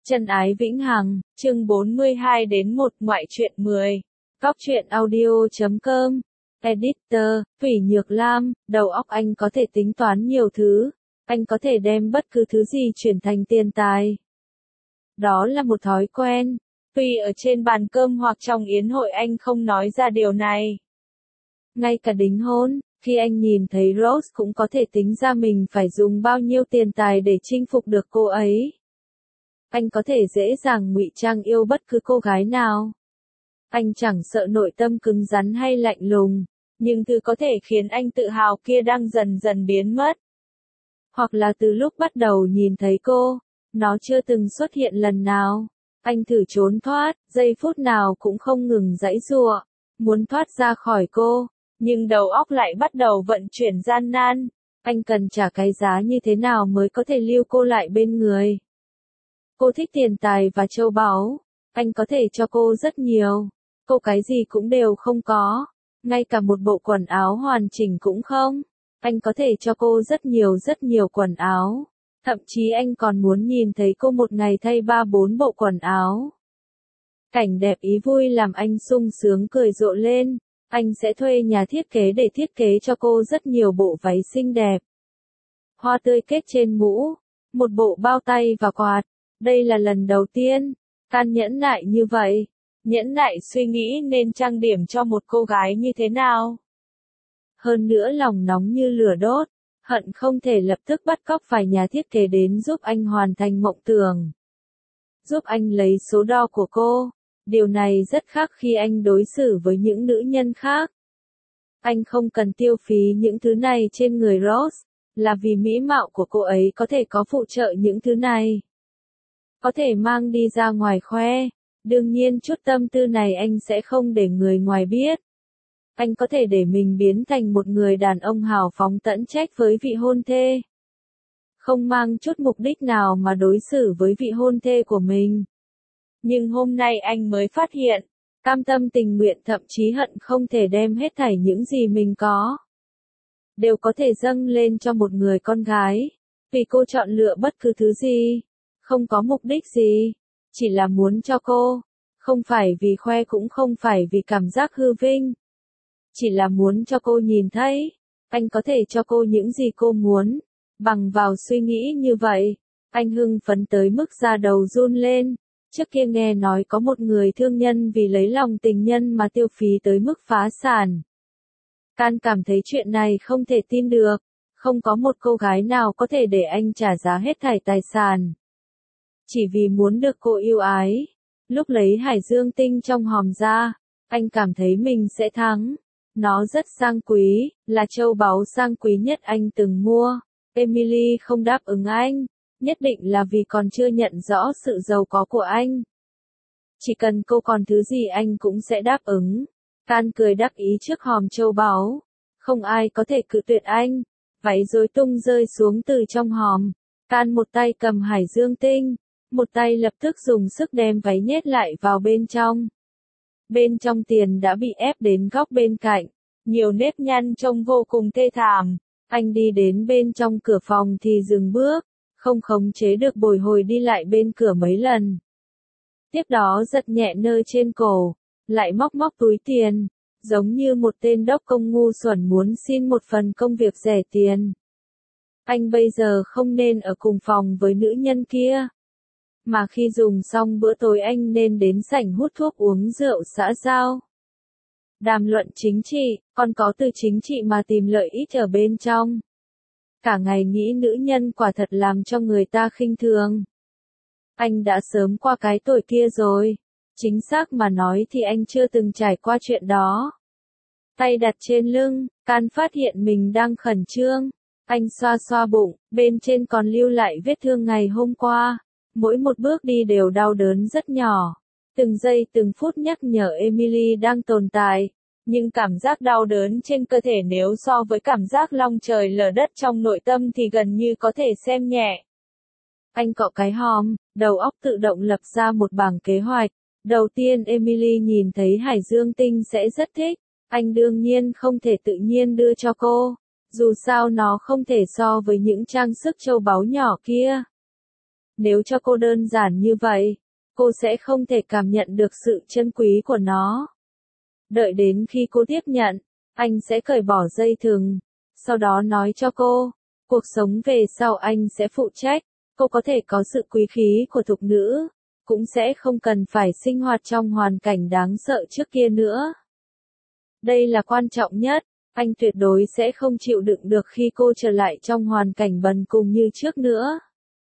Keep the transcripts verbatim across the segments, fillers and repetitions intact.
Chân ái vĩnh hằng, chương bốn mươi hai đến một ngoại truyện mười. Góc truyện audio chấm com. Editor, Thủy Nhược Lam, đầu óc anh có thể tính toán nhiều thứ. Anh có thể đem bất cứ thứ gì chuyển thành tiền tài. Đó là một thói quen. Tuy ở trên bàn cơm hoặc trong yến hội anh không nói ra điều này. Ngay cả đính hôn, khi anh nhìn thấy Rose cũng có thể tính ra mình phải dùng bao nhiêu tiền tài để chinh phục được cô ấy. Anh có thể dễ dàng ngụy trang yêu bất cứ cô gái nào. Anh chẳng sợ nội tâm cứng rắn hay lạnh lùng, nhưng thứ có thể khiến anh tự hào kia đang dần dần biến mất. Hoặc là từ lúc bắt đầu nhìn thấy cô, nó chưa từng xuất hiện lần nào. Anh thử trốn thoát, giây phút nào cũng không ngừng giãy giụa, muốn thoát ra khỏi cô, nhưng đầu óc lại bắt đầu vận chuyển gian nan. Anh cần trả cái giá như thế nào mới có thể lưu cô lại bên người? Cô thích tiền tài và châu báu. Anh có thể cho cô rất nhiều. Cô cái gì cũng đều không có. Ngay cả một bộ quần áo hoàn chỉnh cũng không. Anh có thể cho cô rất nhiều rất nhiều quần áo. Thậm chí anh còn muốn nhìn thấy cô một ngày thay ba bốn bộ quần áo. Cảnh đẹp ý vui làm anh sung sướng cười rộ lên. Anh sẽ thuê nhà thiết kế để thiết kế cho cô rất nhiều bộ váy xinh đẹp. Hoa tươi kết trên mũ. Một bộ bao tay và quạt. Đây là lần đầu tiên, Can nhẫn nại như vậy, nhẫn nại suy nghĩ nên trang điểm cho một cô gái như thế nào. Hơn nữa lòng nóng như lửa đốt, hận không thể lập tức bắt cóc vài nhà thiết kế đến giúp anh hoàn thành mộng tưởng. Giúp anh lấy số đo của cô, điều này rất khác khi anh đối xử với những nữ nhân khác. Anh không cần tiêu phí những thứ này trên người Rose, là vì mỹ mạo của cô ấy có thể có phụ trợ những thứ này. Có thể mang đi ra ngoài khoe, đương nhiên chút tâm tư này anh sẽ không để người ngoài biết. Anh có thể để mình biến thành một người đàn ông hào phóng tận trách với vị hôn thê. Không mang chút mục đích nào mà đối xử với vị hôn thê của mình. Nhưng hôm nay anh mới phát hiện, cam tâm tình nguyện thậm chí hận không thể đem hết thảy những gì mình có. Đều có thể dâng lên cho một người con gái, vì cô chọn lựa bất cứ thứ gì. Không có mục đích gì, chỉ là muốn cho cô, không phải vì khoe cũng không phải vì cảm giác hư vinh. Chỉ là muốn cho cô nhìn thấy, anh có thể cho cô những gì cô muốn. Bằng vào suy nghĩ như vậy, anh hưng phấn tới mức da đầu run lên. Trước kia nghe nói có một người thương nhân vì lấy lòng tình nhân mà tiêu phí tới mức phá sản. Can cảm thấy chuyện này không thể tin được, không có một cô gái nào có thể để anh trả giá hết thảy tài sản. Chỉ vì muốn được cô yêu ái. Lúc lấy hải dương tinh trong hòm ra, anh cảm thấy mình sẽ thắng. Nó rất sang quý, là châu báu sang quý nhất anh từng mua. Emily không đáp ứng anh, nhất định là vì còn chưa nhận rõ sự giàu có của anh. Chỉ cần cô còn thứ gì anh cũng sẽ đáp ứng. Can cười đắc ý trước hòm châu báu. Không ai có thể cự tuyệt anh. Váy rối tung rơi xuống từ trong hòm. Can một tay cầm hải dương tinh. Một tay lập tức dùng sức đem váy nhét lại vào bên trong. Bên trong tiền đã bị ép đến góc bên cạnh, nhiều nếp nhăn trông vô cùng thê thảm. Anh đi đến bên trong cửa phòng thì dừng bước, không khống chế được bồi hồi đi lại bên cửa mấy lần. Tiếp đó giật nhẹ nơi trên cổ, lại móc móc túi tiền, giống như một tên đốc công ngu xuẩn muốn xin một phần công việc rẻ tiền. Anh bây giờ không nên ở cùng phòng với nữ nhân kia. Mà khi dùng xong bữa tối anh nên đến sảnh hút thuốc uống rượu xã giao. Đàm luận chính trị, còn có từ chính trị mà tìm lợi ích ở bên trong. Cả ngày nghĩ nữ nhân quả thật làm cho người ta khinh thường. Anh đã sớm qua cái tuổi kia rồi. Chính xác mà nói thì anh chưa từng trải qua chuyện đó. Tay đặt trên lưng, Can phát hiện mình đang khẩn trương. Anh xoa xoa bụng, bên trên còn lưu lại vết thương ngày hôm qua. Mỗi một bước đi đều đau đớn rất nhỏ. Từng giây từng phút nhắc nhở Emily đang tồn tại. Nhưng cảm giác đau đớn trên cơ thể nếu so với cảm giác long trời lở đất trong nội tâm thì gần như có thể xem nhẹ. Anh cọ cái hòm, đầu óc tự động lập ra một bảng kế hoạch. Đầu tiên Emily nhìn thấy hải dương tinh sẽ rất thích. Anh đương nhiên không thể tự nhiên đưa cho cô. Dù sao nó không thể so với những trang sức châu báu nhỏ kia. Nếu cho cô đơn giản như vậy, cô sẽ không thể cảm nhận được sự chân quý của nó. Đợi đến khi cô tiếp nhận, anh sẽ cởi bỏ dây thừng, sau đó nói cho cô, cuộc sống về sau anh sẽ phụ trách, cô có thể có sự quý khí của thục nữ, cũng sẽ không cần phải sinh hoạt trong hoàn cảnh đáng sợ trước kia nữa. Đây là quan trọng nhất, anh tuyệt đối sẽ không chịu đựng được khi cô trở lại trong hoàn cảnh bần cùng như trước nữa.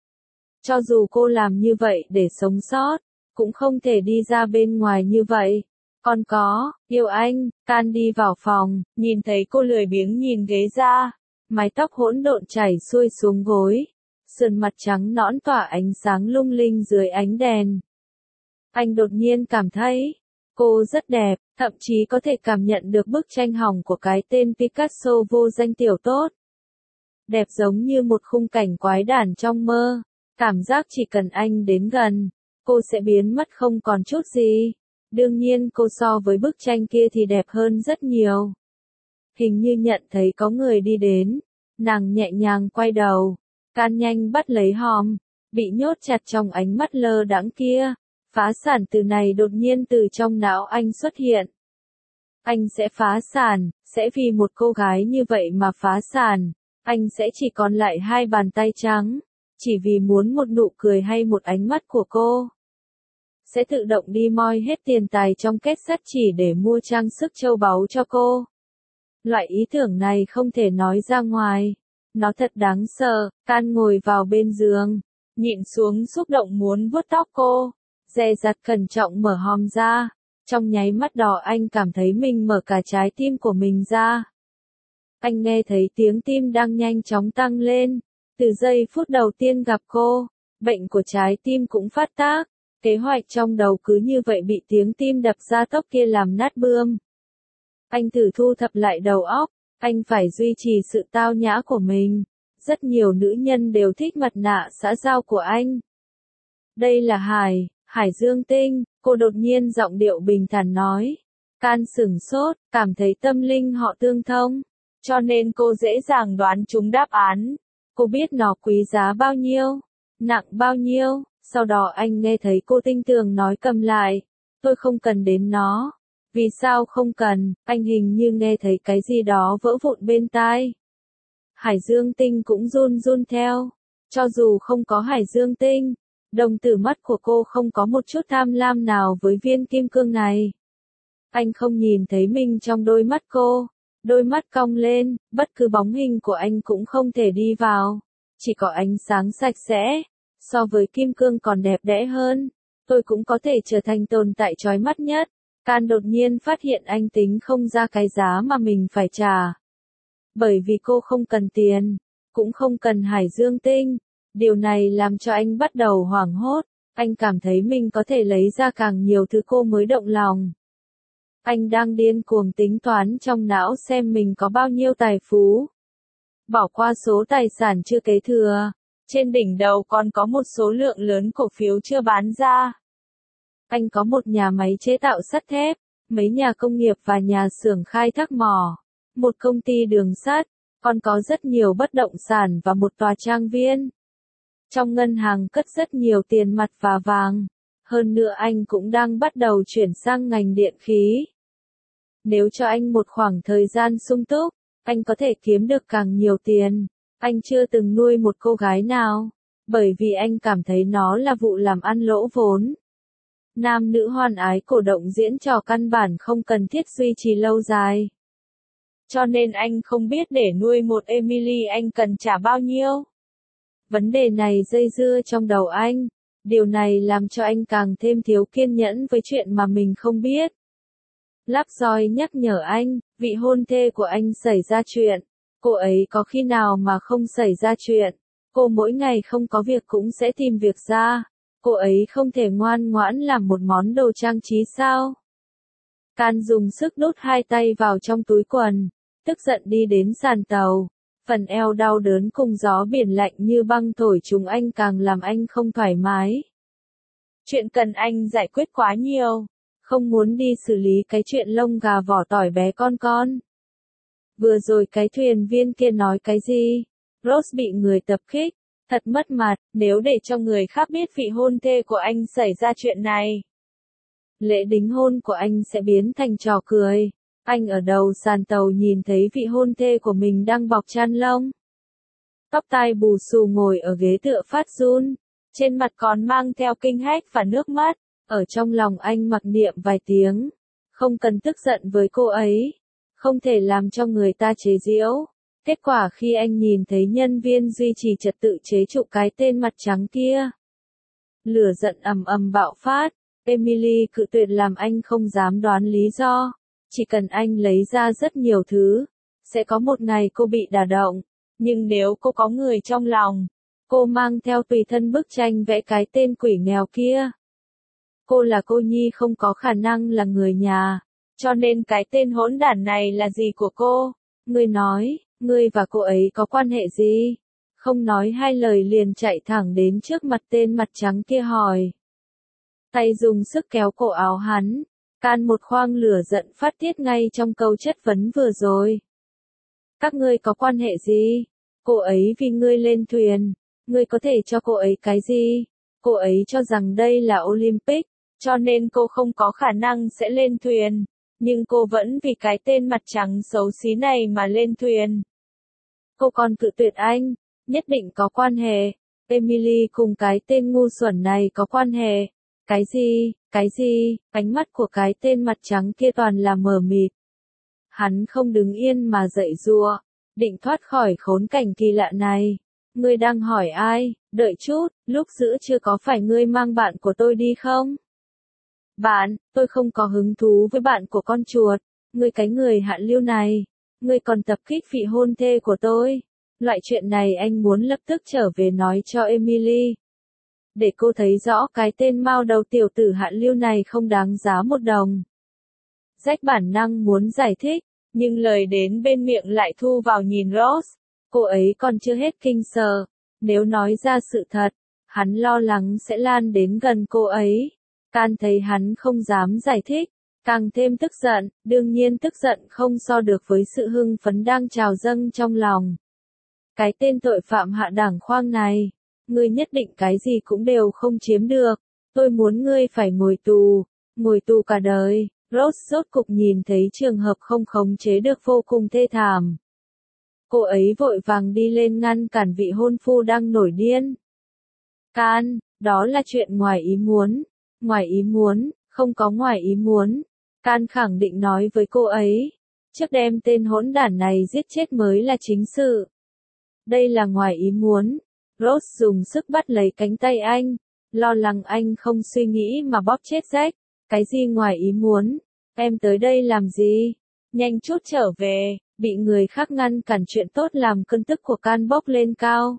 Cho dù cô làm như vậy để sống sót, cũng không thể đi ra bên ngoài như vậy. Còn có, yêu anh, Can đi vào phòng, nhìn thấy cô lười biếng nhìn ghế ra, mái tóc hỗn độn chảy xuôi xuống gối, sườn mặt trắng nõn tỏa ánh sáng lung linh dưới ánh đèn. Anh đột nhiên cảm thấy, cô rất đẹp, thậm chí có thể cảm nhận được bức tranh hỏng của cái tên Picasso vô danh tiểu tốt. Đẹp giống như một khung cảnh quái đản trong mơ, cảm giác chỉ cần anh đến gần, cô sẽ biến mất không còn chút gì. Đương nhiên cô so với bức tranh kia thì đẹp hơn rất nhiều. Hình như nhận thấy có người đi đến, nàng nhẹ nhàng quay đầu, Can nhanh bắt lấy hòm, bị nhốt chặt trong ánh mắt lơ đãng kia. Phá sản từ này đột nhiên từ trong não anh xuất hiện. Anh sẽ phá sản, sẽ vì một cô gái như vậy mà phá sản. Anh sẽ chỉ còn lại hai bàn tay trắng, chỉ vì muốn một nụ cười hay một ánh mắt của cô. Sẽ tự động đi moi hết tiền tài trong két sắt chỉ để mua trang sức châu báu cho cô. Loại ý tưởng này không thể nói ra ngoài. Nó thật đáng sợ. Can ngồi vào bên giường, nhịn xuống xúc động muốn vuốt tóc cô. Dè dặt cẩn trọng mở hòm ra, trong nháy mắt đó anh cảm thấy mình mở cả trái tim của mình ra. Anh nghe thấy tiếng tim đang nhanh chóng tăng lên, từ giây phút đầu tiên gặp cô, bệnh của trái tim cũng phát tác, kế hoạch trong đầu cứ như vậy bị tiếng tim đập ra tốc kia làm nát bươm. Anh thử thu thập lại đầu óc, anh phải duy trì sự tao nhã của mình, rất nhiều nữ nhân đều thích mặt nạ xã giao của anh. Đây là Hải. Hải Dương Tinh, cô đột nhiên giọng điệu bình thản nói. Can sửng sốt, cảm thấy tâm linh họ tương thông, cho nên cô dễ dàng đoán trúng đáp án. Cô biết nó quý giá bao nhiêu, nặng bao nhiêu, sau đó anh nghe thấy cô tinh tường nói cầm lại. Tôi không cần đến nó. Vì sao không cần, anh hình như nghe thấy cái gì đó vỡ vụn bên tai. Hải Dương Tinh cũng run run theo, cho dù không có Hải Dương Tinh. Đồng tử mắt của cô không có một chút tham lam nào với viên kim cương này. Anh không nhìn thấy mình trong đôi mắt cô, đôi mắt cong lên, bất cứ bóng hình của anh cũng không thể đi vào, chỉ có ánh sáng sạch sẽ, so với kim cương còn đẹp đẽ hơn, tôi cũng có thể trở thành tồn tại chói mắt nhất. Can đột nhiên phát hiện anh tính không ra cái giá mà mình phải trả. Bởi vì cô không cần tiền, cũng không cần Hải Dương Tinh. Điều này làm cho anh bắt đầu hoảng hốt, anh cảm thấy mình có thể lấy ra càng nhiều thứ cô mới động lòng. Anh đang điên cuồng tính toán trong não xem mình có bao nhiêu tài phú. Bỏ qua số tài sản chưa kế thừa, trên đỉnh đầu còn có một số lượng lớn cổ phiếu chưa bán ra. Anh có một nhà máy chế tạo sắt thép, mấy nhà công nghiệp và nhà xưởng khai thác mỏ, một công ty đường sắt, còn có rất nhiều bất động sản và một tòa trang viên. Trong ngân hàng cất rất nhiều tiền mặt và vàng. Hơn nữa anh cũng đang bắt đầu chuyển sang ngành điện khí. Nếu cho anh một khoảng thời gian sung túc, anh có thể kiếm được càng nhiều tiền. Anh chưa từng nuôi một cô gái nào, bởi vì anh cảm thấy nó là vụ làm ăn lỗ vốn. Nam nữ hoan ái cổ động diễn trò căn bản không cần thiết duy trì lâu dài. Cho nên anh không biết để nuôi một Emily anh cần trả bao nhiêu. Vấn đề này dây dưa trong đầu anh, điều này làm cho anh càng thêm thiếu kiên nhẫn với chuyện mà mình không biết. Lovejoy nhắc nhở anh, vị hôn thê của anh xảy ra chuyện, cô ấy có khi nào mà không xảy ra chuyện, cô mỗi ngày không có việc cũng sẽ tìm việc ra, cô ấy không thể ngoan ngoãn làm một món đồ trang trí sao? Can dùng sức đút hai tay vào trong túi quần, tức giận đi đến sàn tàu. Phần eo đau đớn cùng gió biển lạnh như băng thổi chúng anh càng làm anh không thoải mái. Chuyện cần anh giải quyết quá nhiều, không muốn đi xử lý cái chuyện lông gà vỏ tỏi bé con con. Vừa rồi cái thuyền viên kia nói cái gì? Rose bị người tập kích, Thật mất mặt, nếu để cho người khác biết vị hôn thê của anh xảy ra chuyện này. Lễ đính hôn của anh sẽ biến thành trò cười. Anh ở đầu sàn tàu nhìn thấy vị hôn thê của mình đang bọc chăn lông. Tóc tai bù xù ngồi ở ghế tựa phát run. Trên mặt còn mang theo kinh hách và nước mắt. Ở trong lòng anh mặc niệm vài tiếng. Không cần tức giận với cô ấy. Không thể làm cho người ta chế giễu. Kết quả khi anh nhìn thấy nhân viên duy trì trật tự chế trụ cái tên mặt trắng kia. Lửa giận ầm ầm bạo phát. Emily cự tuyệt làm anh không dám đoán lý do. Chỉ cần anh lấy ra rất nhiều thứ. Sẽ có một ngày cô bị đả động. Nhưng nếu cô có người trong lòng. Cô mang theo tùy thân bức tranh vẽ cái tên quỷ nghèo kia. Cô là cô nhi không có khả năng là người nhà. Cho nên cái tên hỗn đản này là gì của cô? Ngươi nói, ngươi và cô ấy có quan hệ gì? Không nói hai lời liền chạy thẳng đến trước mặt tên mặt trắng kia hỏi. Tay dùng sức kéo cổ áo hắn. Can một khoang lửa giận phát tiết ngay trong câu chất vấn vừa rồi. Các ngươi có quan hệ gì? Cô ấy vì ngươi lên thuyền. Ngươi có thể cho cô ấy cái gì? Cô ấy cho rằng đây là Olympic, cho nên cô không có khả năng sẽ lên thuyền. Nhưng cô vẫn vì cái tên mặt trắng xấu xí này mà lên thuyền. Cô còn cự tuyệt anh, nhất định có quan hệ. Emily cùng cái tên ngu xuẩn này có quan hệ. Cái gì, cái gì, ánh mắt của cái tên mặt trắng kia toàn là mờ mịt. Hắn không đứng yên mà dậy rùa, định thoát khỏi khốn cảnh kỳ lạ này. Ngươi đang hỏi ai, đợi chút, lúc giữa chưa có phải ngươi mang bạn của tôi đi không? Bạn, tôi không có hứng thú với bạn của con chuột, ngươi cái người hạ lưu này, ngươi còn tập kích vị hôn thê của tôi. Loại chuyện này anh muốn lập tức trở về nói cho Emily. Để cô thấy rõ cái tên mao đầu tiểu tử hạ lưu này không đáng giá một đồng. Jack bản năng muốn giải thích, nhưng lời đến bên miệng lại thu vào nhìn Rose. Cô ấy còn chưa hết kinh sợ. Nếu nói ra sự thật, hắn lo lắng sẽ lan đến gần cô ấy. Can thấy hắn không dám giải thích, càng thêm tức giận, đương nhiên tức giận không so được với sự hưng phấn đang trào dâng trong lòng. Cái tên tội phạm hạ đẳng khoang này, ngươi nhất định cái gì cũng đều không chiếm được, tôi muốn ngươi phải ngồi tù, ngồi tù cả đời. Rose rốt cục nhìn thấy trường hợp không khống chế được vô cùng thê thảm. Cô ấy vội vàng đi lên ngăn cản vị hôn phu đang nổi điên. Can, đó là chuyện ngoài ý muốn. Ngoài ý muốn, không có ngoài ý muốn. Can khẳng định nói với cô ấy. Trước đem tên hỗn đản này giết chết mới là chính sự. Đây là ngoài ý muốn. Rose dùng sức bắt lấy cánh tay anh. Lo lắng anh không suy nghĩ mà bóp chết Jack. Cái gì ngoài ý muốn? Em tới đây làm gì? Nhanh chút trở về. Bị người khác ngăn cản chuyện tốt làm cơn tức của Can bốc lên cao.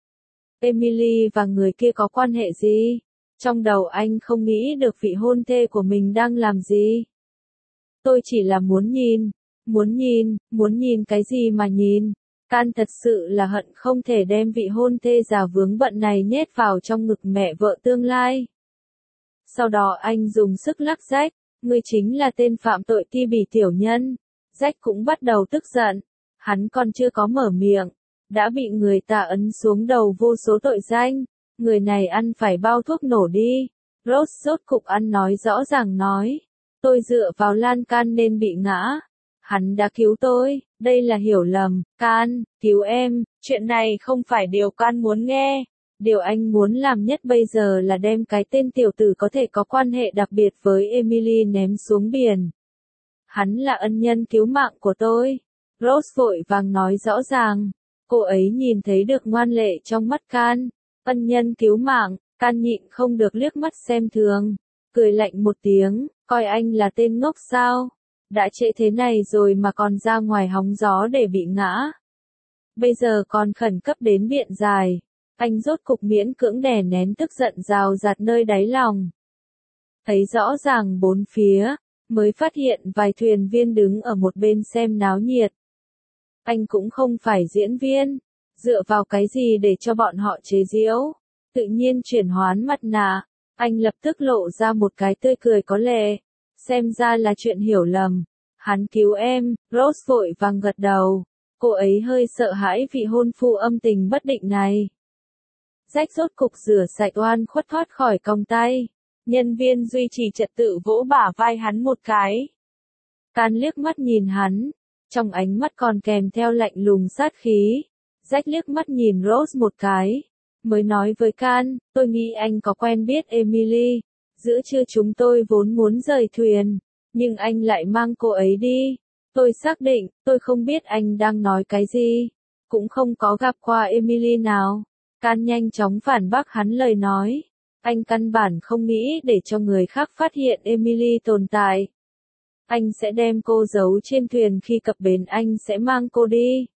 Emily và người kia có quan hệ gì? Trong đầu anh không nghĩ được vị hôn thê của mình đang làm gì. Tôi chỉ là muốn nhìn, muốn nhìn, muốn nhìn cái gì mà nhìn. Can thật sự là hận không thể đem vị hôn thê già vướng bận này nhét vào trong ngực mẹ vợ tương lai. Sau đó anh dùng sức lắc Jack, ngươi chính là tên phạm tội ti bỉ tiểu nhân. Jack cũng bắt đầu tức giận, hắn còn chưa có mở miệng, đã bị người ta ấn xuống đầu vô số tội danh, người này ăn phải bao thuốc nổ đi. Rose rốt cục ăn nói rõ ràng nói, tôi dựa vào lan can nên bị ngã, hắn đã cứu tôi, đây là hiểu lầm. Can, cứu em, chuyện này không phải điều Can muốn nghe. Điều anh muốn làm nhất bây giờ là đem cái tên tiểu tử có thể có quan hệ đặc biệt với Emily ném xuống biển. Hắn là ân nhân cứu mạng của tôi. Rose vội vàng nói rõ ràng. Cô ấy nhìn thấy được ngoan lệ trong mắt Can. Ân nhân cứu mạng, Can nhịn không được liếc mắt xem thường. Cười lạnh một tiếng, coi anh là tên ngốc sao? Đã trễ thế này rồi mà còn ra ngoài hóng gió để bị ngã. Bây giờ còn khẩn cấp đến biện dài. Anh rốt cục miễn cưỡng đè nén tức giận rào rạt nơi đáy lòng. Thấy rõ ràng bốn phía, mới phát hiện vài thuyền viên đứng ở một bên xem náo nhiệt. Anh cũng không phải diễn viên, dựa vào cái gì để cho bọn họ chế giễu. Tự nhiên chuyển hoán mặt nạ, anh lập tức lộ ra một cái tươi cười có lệ. Xem ra là chuyện hiểu lầm. Hắn cứu em. Rose vội vàng gật đầu. Cô ấy hơi sợ hãi vị hôn phu âm tình bất định này. Rách rốt cục rửa sạch oan khuất thoát khỏi còng tay. Nhân viên duy trì trật tự vỗ bả vai hắn một cái. Can liếc mắt nhìn hắn, trong ánh mắt còn kèm theo lạnh lùng sát khí. Rách liếc mắt nhìn Rose một cái, mới nói với Can, tôi nghĩ anh có quen biết Emily. Giữa trưa chúng tôi vốn muốn rời thuyền, nhưng anh lại mang cô ấy đi. Tôi xác định, tôi không biết anh đang nói cái gì, cũng không có gặp qua Emily nào. Can nhanh chóng phản bác hắn lời nói. Anh căn bản không nghĩ để cho người khác phát hiện Emily tồn tại. Anh sẽ đem cô giấu trên thuyền, khi cập bến anh sẽ mang cô đi.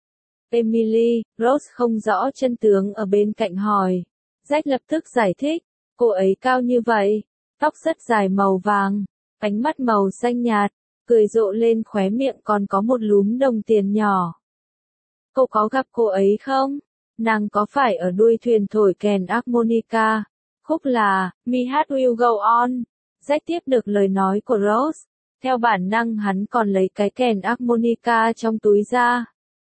Emily, Rose không rõ chân tướng ở bên cạnh hỏi. Jack lập tức giải thích, cô ấy cao như vậy, tóc rất dài màu vàng, ánh mắt màu xanh nhạt, cười rộ lên khóe miệng còn có một lúm đồng tiền nhỏ. Cô có gặp cô ấy không? Nàng có phải ở đuôi thuyền thổi kèn harmonica? Khúc là, My Heart Will Go On. Jack tiếp được lời nói của Rose. Theo bản năng hắn còn lấy cái kèn harmonica trong túi ra.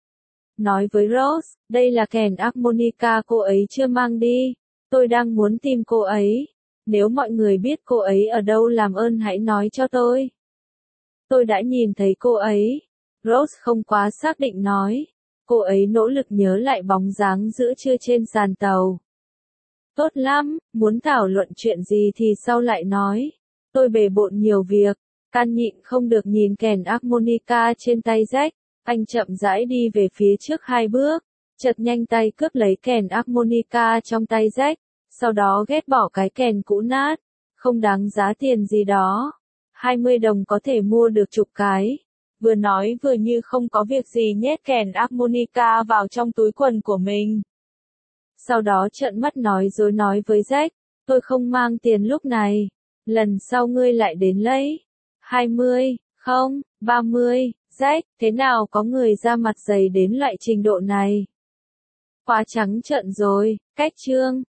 Nói với Rose, đây là kèn harmonica cô ấy chưa mang đi. Tôi đang muốn tìm cô ấy. Nếu mọi người biết cô ấy ở đâu làm ơn hãy nói cho tôi. Tôi đã nhìn thấy cô ấy. Rose không quá xác định nói. Cô ấy nỗ lực nhớ lại bóng dáng giữa trưa trên sàn tàu. Tốt lắm, muốn thảo luận chuyện gì thì sau lại nói. Tôi bề bộn nhiều việc. Can nhịn không được nhìn kèn harmonica trên tay Jack. Anh chậm rãi đi về phía trước hai bước. Chợt nhanh tay cướp lấy kèn harmonica trong tay Jack. Sau đó ghét bỏ cái kèn cũ nát. Không đáng giá tiền gì đó. hai mươi đồng có thể mua được chục cái. Vừa nói vừa như không có việc gì nhét kèn harmonica vào trong túi quần của mình. Sau đó trợn mắt nói dối nói với Jack, tôi không mang tiền lúc này, lần sau ngươi lại đến lấy. hai mươi, không, ba mươi, Jack, thế nào có người ra mặt dày đến loại trình độ này? Quá trắng trợn rồi, cách chương.